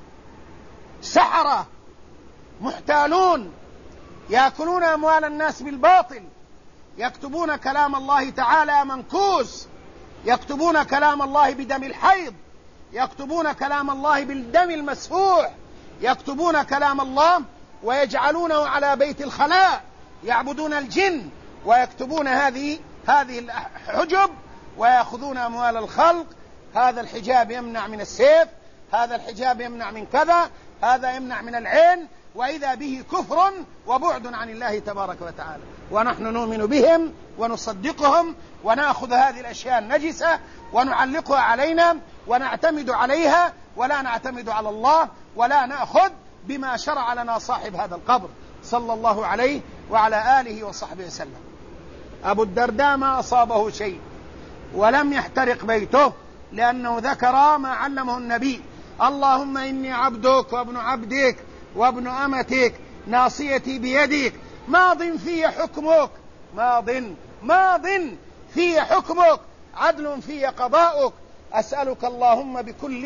سحرة محتالون يأكلون أموال الناس بالباطل، يكتبون كلام الله تعالى منكوس، يكتبون كلام الله بدم الحيض، يكتبون كلام الله بالدم المسفوح، يكتبون كلام الله ويجعلونه على بيت الخلاء، يعبدون الجن ويكتبون هذه الحجب ويأخذون أموال الخلق. هذا الحجاب يمنع من السيف، هذا الحجاب يمنع من كذا، هذا يمنع من العين، وإذا به كفر وبعد عن الله تبارك وتعالى. ونحن نؤمن بهم ونصدقهم ونأخذ هذه الأشياء النجسة ونعلقها علينا ونعتمد عليها، ولا نعتمد على الله، ولا نأخذ بما شرع لنا صاحب هذا القبر صلى الله عليه وعلى آله وصحبه وسلم. أبو الدرداء ما أصابه شيء ولم يحترق بيته، لأنه ذكر ما علمه النبي: اللهم إني عبدك وابن عبدك وابن أمتك، ناصيتي بيدك، ماض في حكمك، ماض في حكمك، عدل في قضاؤك، أسألك اللهم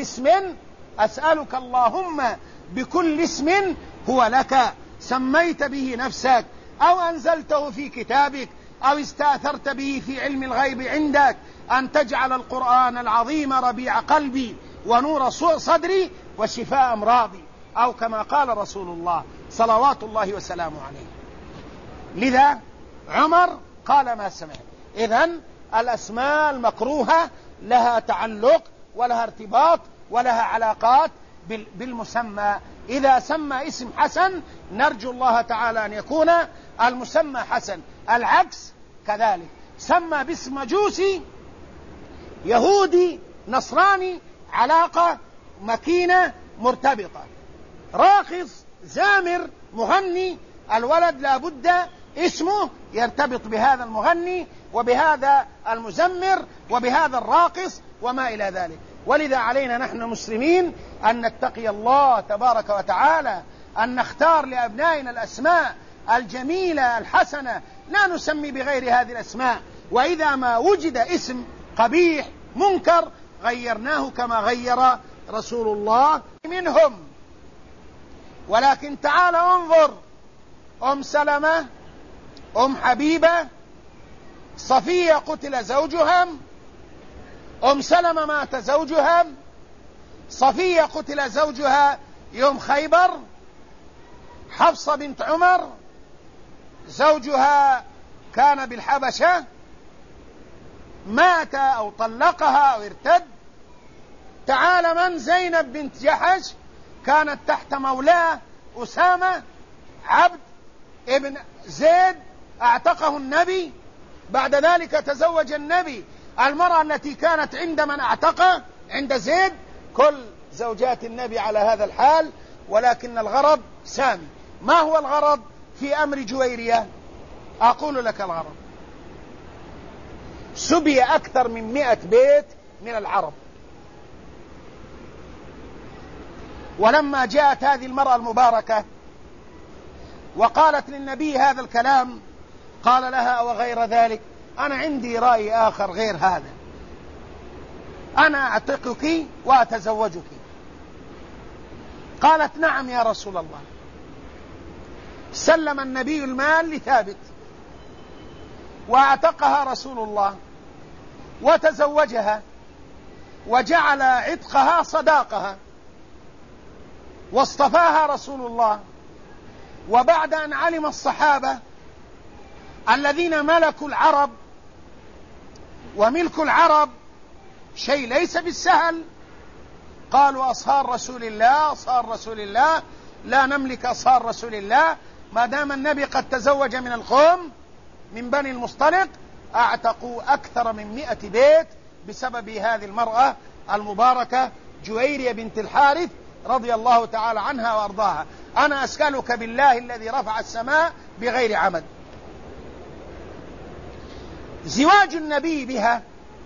بكل اسم هو لك سميت به نفسك أو أنزلته في كتابك أو استأثرت به في علم الغيب عندك أن تجعل القرآن العظيم ربيع قلبي ونور صدري وشفاء أمراضي، أو كما قال رسول الله صلوات الله وسلامه عليه. لذا عمر قال ما سمع. إذن الأسماء المكروهة لها تعلق ولها ارتباط ولها علاقات بالمسمى. إذا سمى اسم حسن نرجو الله تعالى أن يكون المسمى حسن، العكس كذلك. سمى باسم مجوسي يهودي نصراني، علاقة مكينة مرتبطة. راقص زامر مغني، الولد لابد اسمه يرتبط بهذا المغني وبهذا المزمر وبهذا الراقص وما إلى ذلك. ولذا علينا نحن المسلمين أن نتقي الله تبارك وتعالى، أن نختار لأبنائنا الأسماء الجميلة الحسنة، لا نسمي بغير هذه الأسماء. وإذا ما وجد اسم قبيح منكر غيرناه كما غير رسول الله منهم. ولكن تعال انظر، أم سلمة، أم حبيبة، صفية قتل زوجها، أم سلمة مات زوجها، صفية قتل زوجها يوم خيبر، حفصة بنت عمر زوجها كان بالحبشة مات أو طلقها أو ارتد. تعال من زينب بنت جحش كانت تحت مولاه أسامة عبد ابن زيد، اعتقه النبي، بعد ذلك تزوج النبي المرأة التي كانت عند من اعتقه عند زيد. كل زوجات النبي على هذا الحال، ولكن الغرض سامي. ما هو الغرض في أمر جويرية؟ أقول لك الغرض: سبي أكثر من 100 بيت من العرب، ولما جاءت هذه المرأة المباركة وقالت للنبي هذا الكلام قال لها: وغير ذلك أنا عندي رأي آخر غير هذا، أنا أعتقك وأتزوجك. قالت: نعم يا رسول الله. سلم النبي المال لثابت واعتقها رسول الله وتزوجها وجعل عتقها صداقها واصطفاها رسول الله. وبعد أن علم الصحابة الذين ملكوا العرب، وملك العرب شيء ليس بالسهل، قالوا: أصهار رسول الله، أصهار رسول الله، لا نملك أصهار رسول الله. ما دام النبي قد تزوج من القوم من بني المصطلق، اعتقوا أكثر من 100 بيت بسبب هذه المرأة المباركة جويرية بنت الحارث رضي الله تعالى عنها وأرضاها. أنا أسألك بالله الذي رفع السماء بغير عمد، زواج النبي بها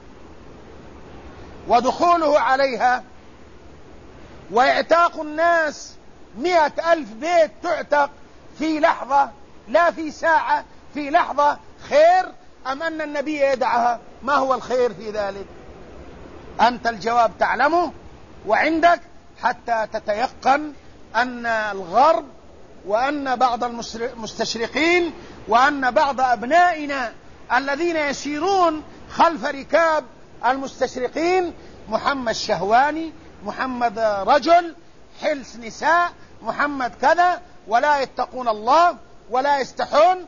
ودخوله عليها واعتاق الناس 100,000 بيت تعتق في لحظة، لا في ساعة، في لحظة، خير أم أن النبي يدعها؟ ما هو الخير في ذلك؟ أنت الجواب تعلمه وعندك، حتى تتيقن أن الغرب وأن بعض المستشرقين وأن بعض أبنائنا الذين يسيرون خلف ركاب المستشرقين، محمد شهواني، محمد رجل، حلس نساء، محمد كذا، ولا يتقون الله ولا يستحون.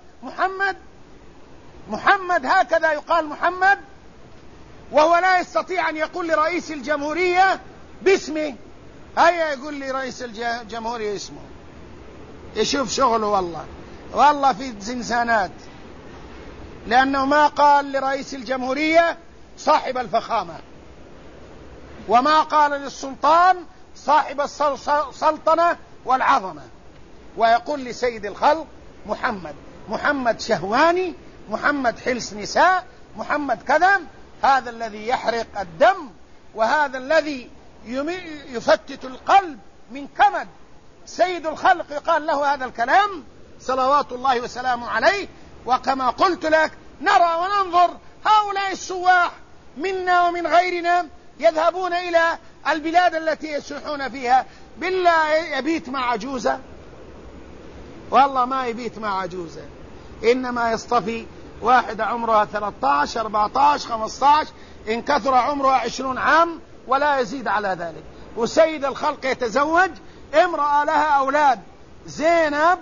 محمد هكذا يقال محمد، وهو لا يستطيع أن يقول لرئيس الجمهورية باسمه. هيا يقول لي رئيس الجمهورية اسمه، يشوف شغله. والله في زنزانات، لأنه ما قال لرئيس الجمهورية صاحب الفخامة، وما قال للسلطان صاحب السلطنة والعظمة، ويقول لسيد الخلق محمد شهواني، محمد حلس نساء، محمد كذا. هذا الذي يحرق الدم، وهذا الذي يفتت القلب من كمد سيد الخلق يقال له هذا الكلام صلوات الله وسلامه عليه. وكما قلت لك، نرى وننظر هؤلاء السواح منا ومن غيرنا يذهبون إلى البلاد التي يسوحون فيها. بالله يبيت مع عجوزة؟ والله ما يبيت مع عجوزة، إنما يصطفي واحدة عمرها 13 14 15، إن كثر عمرها 20 عام ولا يزيد على ذلك. وسيد الخلق يتزوج امرأة لها أولاد، زينب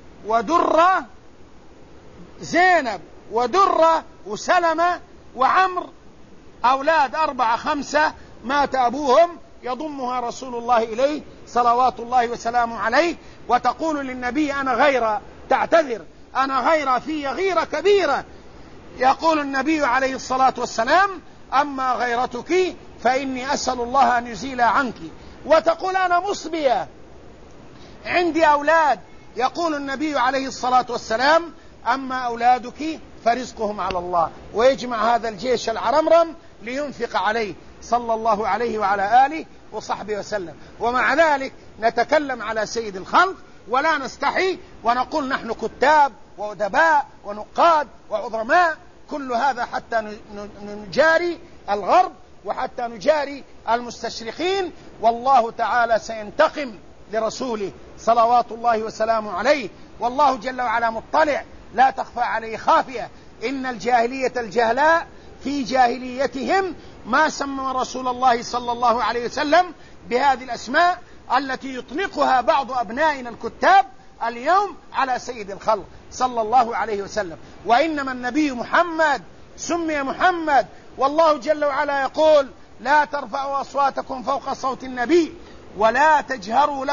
ودرة وسلمة وعمر، أولاد 4 5 مات أبوهم، يضمها رسول الله إليه صلوات الله وسلامه عليه، وتقول للنبي: أنا غيرة، تعتذر، أنا غيرة، في غيرة كبيرة. يقول النبي عليه الصلاة والسلام: أما غيرتك فإني أسأل الله أن يزيل عنك. وتقول: أنا مصبية، عندي أولاد. يقول النبي عليه الصلاة والسلام: أما أولادك فرزقهم على الله. ويجمع هذا الجيش العرمرم لينفق عليه صلى الله عليه وعلى آله وصحبه وسلم. ومع ذلك نتكلم على سيد الخلق ولا نستحي ونقول نحن كتاب وأدباء ونقاد وعظماء. كل هذا حتى نجاري الغرب وحتى نجاري المستشرقين، والله تعالى سينتقم لرسوله صلوات الله وسلامه عليه، والله جل وعلا مطلع لا تخفى عليه خافية. إن الجاهلية الجهلاء في جاهليتهم ما سموا رسول الله صلى الله عليه وسلم بهذه الأسماء التي يطلقها بعض أبنائنا الكتاب اليوم على سيد الخلق صلى الله عليه وسلم. وإنما النبي محمد سمي محمد، والله جل وعلا يقول: لا ترفعوا أصواتكم فوق صوت النبي ولا تجهروا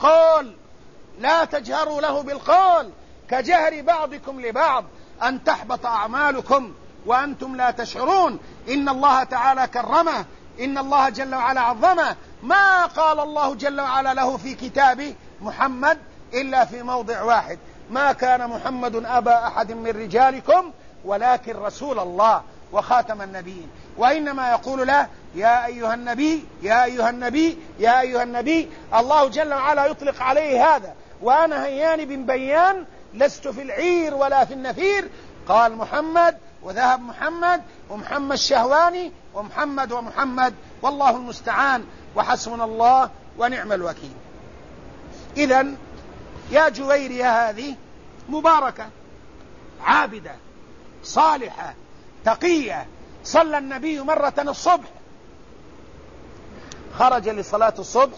له بالقول كجهر بعضكم لبعض أن تحبط أعمالكم وأنتم لا تشعرون. إن الله تعالى كرمه، إن الله جل وعلا عظمه. ما قال الله جل وعلا له في كتابه محمد إلا في موضع واحد: ما كان محمد أبا أحد من رجالكم ولكن رسول الله وخاتم النبيين. وإنما يقول له: يا أيها النبي يا أيها النبي يا أيها النبي. الله جل وعلا يطلق عليه هذا. وأنا هيان بن بيان لست في العير ولا في النفير، قال محمد وذهب محمد ومحمد شهواني ومحمد، والله المستعان وحسبنا الله ونعم الوكيل. إذن يا جويرية هذه مباركة عابدة صالحة تقية. صلى النبي مرة الصبح، خرج لصلاة الصبح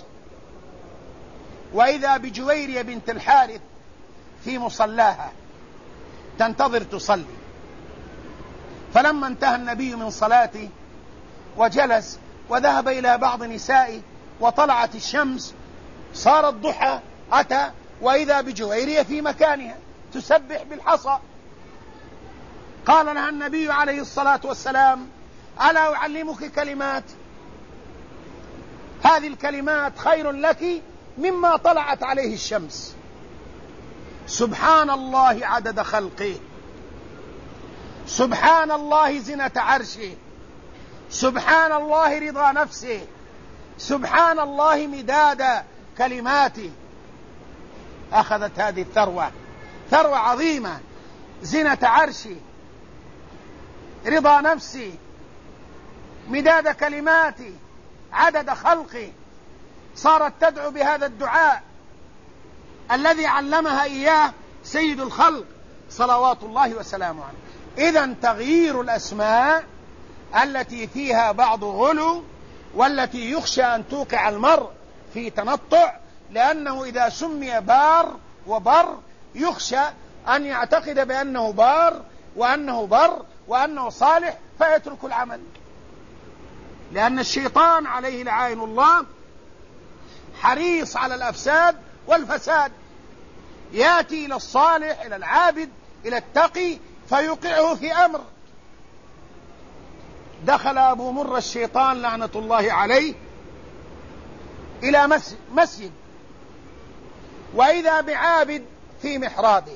وإذا بجويرية بنت الحارث في مصلاها تنتظر تصلي. فلما انتهى النبي من صلاته وجلس وذهب إلى بعض نسائه وطلعت الشمس صار الضحى، أتى وإذا بجويرية في مكانها تسبح بالحصى. قال لها النبي عليه الصلاة والسلام: ألا أعلمك كلمات؟ هذه الكلمات خير لك مما طلعت عليه الشمس. سبحان الله عدد خلقه، سبحان الله زنة عرشه، سبحان الله رضا نفسه، سبحان الله مداد كلماته. أخذت هذه ثروة عظيمة: زنة عرشه، رضا نفسه، مداد كلماته، عدد خلقه. صارت تدعو بهذا الدعاء الذي علمها إياه سيد الخلق صلوات الله وسلامه عليه. إذن تغيير الأسماء التي فيها بعض غلو والتي يخشى أن توقع المرء في تنطع، لأنه إذا سمي بار وبر يخشى أن يعتقد بأنه بار وأنه بر وأنه صالح فيترك العمل، لأن الشيطان عليه لعائن الله حريص على الأفساد والفساد. يأتي إلى الصالح إلى العابد إلى التقي فيوقعه في أمر. دخل أبو مرة الشيطان لعنة الله عليه إلى مسجد وإذا بعابد في محرابه،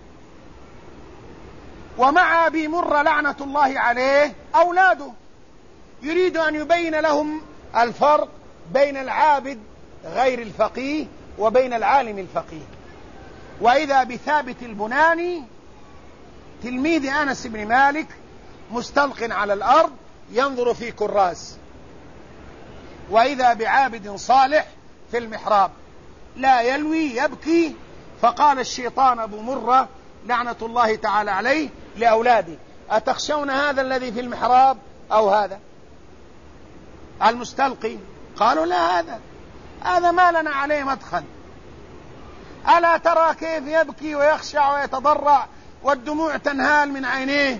ومع أبي مرة لعنة الله عليه أولاده، يريد أن يبين لهم الفرق بين العابد غير الفقيه وبين العالم الفقيه. وإذا بثابت البناني تلميذ أنس بن مالك مستلق على الأرض ينظر في كراس، وإذا بعابد صالح في المحراب لا يلوي يبكي. فقال الشيطان أبو مرة لعنة الله تعالى عليه لأولاده: أتخشون هذا الذي في المحراب أو هذا المستلقي؟ قالوا: لا، هذا ما لنا عليه مدخل. ألا ترى كيف يبكي ويخشع ويتضرع والدموع تنهال من عينيه؟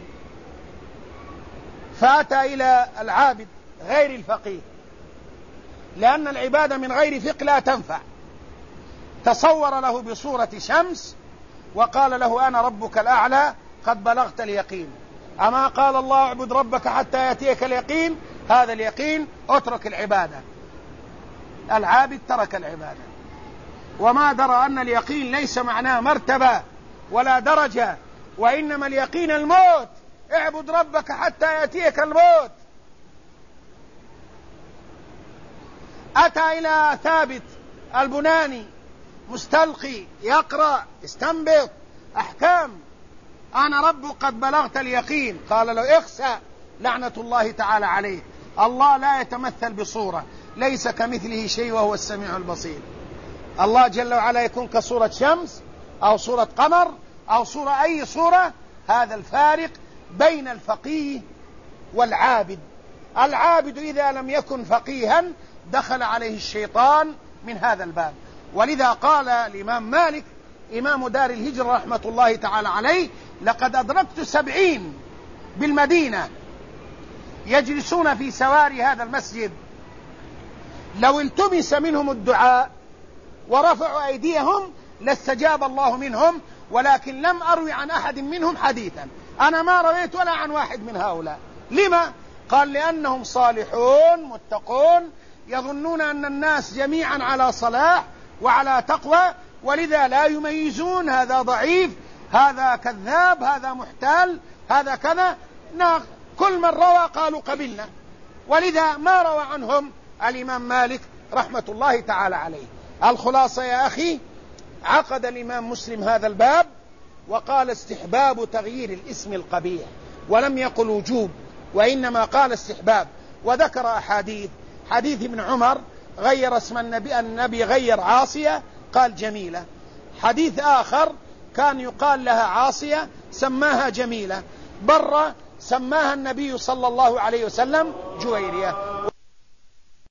فأتى إلى العابد غير الفقيه، لأن العبادة من غير فقه لا تنفع. تصور له بصورة شمس وقال له: أنا ربك الأعلى قد بلغت اليقين. أما قال الله: اعبد ربك حتى يأتيك اليقين؟ هذا اليقين، اترك العبادة. العابد ترك العبادة وما درى أن اليقين ليس معناه مرتبة ولا درجة، وإنما اليقين الموت. اعبد ربك حتى يأتيك الموت. أتى إلى ثابت البناني مستلقي يقرأ يستنبط أحكام، أنا رب قد بلغت اليقين، قال له اخسأ لعنة الله تعالى عليه. الله لا يتمثل بصورة، ليس كمثله شيء وهو السميع البصير. الله جل وعلا يكون كصورة شمس أو صورة قمر أو صورة أي صورة. هذا الفارق بين الفقيه والعابد. العابد إذا لم يكن فقيها دخل عليه الشيطان من هذا الباب. ولذا قال الإمام مالك إمام دار الهجرة رحمة الله تعالى عليه: لقد أدركت 70 بالمدينة يجلسون في سواري هذا المسجد، لو التمس منهم الدعاء ورفعوا أيديهم لاستجاب الله منهم، ولكن لم أروي عن أحد منهم حديثا. أنا ما رويت ولا عن واحد من هؤلاء. لما؟ قال: لأنهم صالحون متقون، يظنون أن الناس جميعا على صلاح وعلى تقوى، ولذا لا يميزون هذا ضعيف، هذا كذاب، هذا محتال، هذا كذا. كل من روى قالوا قبلنا. ولذا ما روى عنهم الإمام مالك رحمة الله تعالى عليه. الخلاصة يا أخي، عقد الإمام مسلم هذا الباب وقال: استحباب تغيير الاسم القبيح، ولم يقل وجوب، وإنما قال استحباب. وذكر أحاديث، حديث ابن عمر غير اسم النبي غير عاصية قال جميلة. حديث آخر كان يقال لها عاصية سماها جميلة. برة سماها النبي صلى الله عليه وسلم جويرية.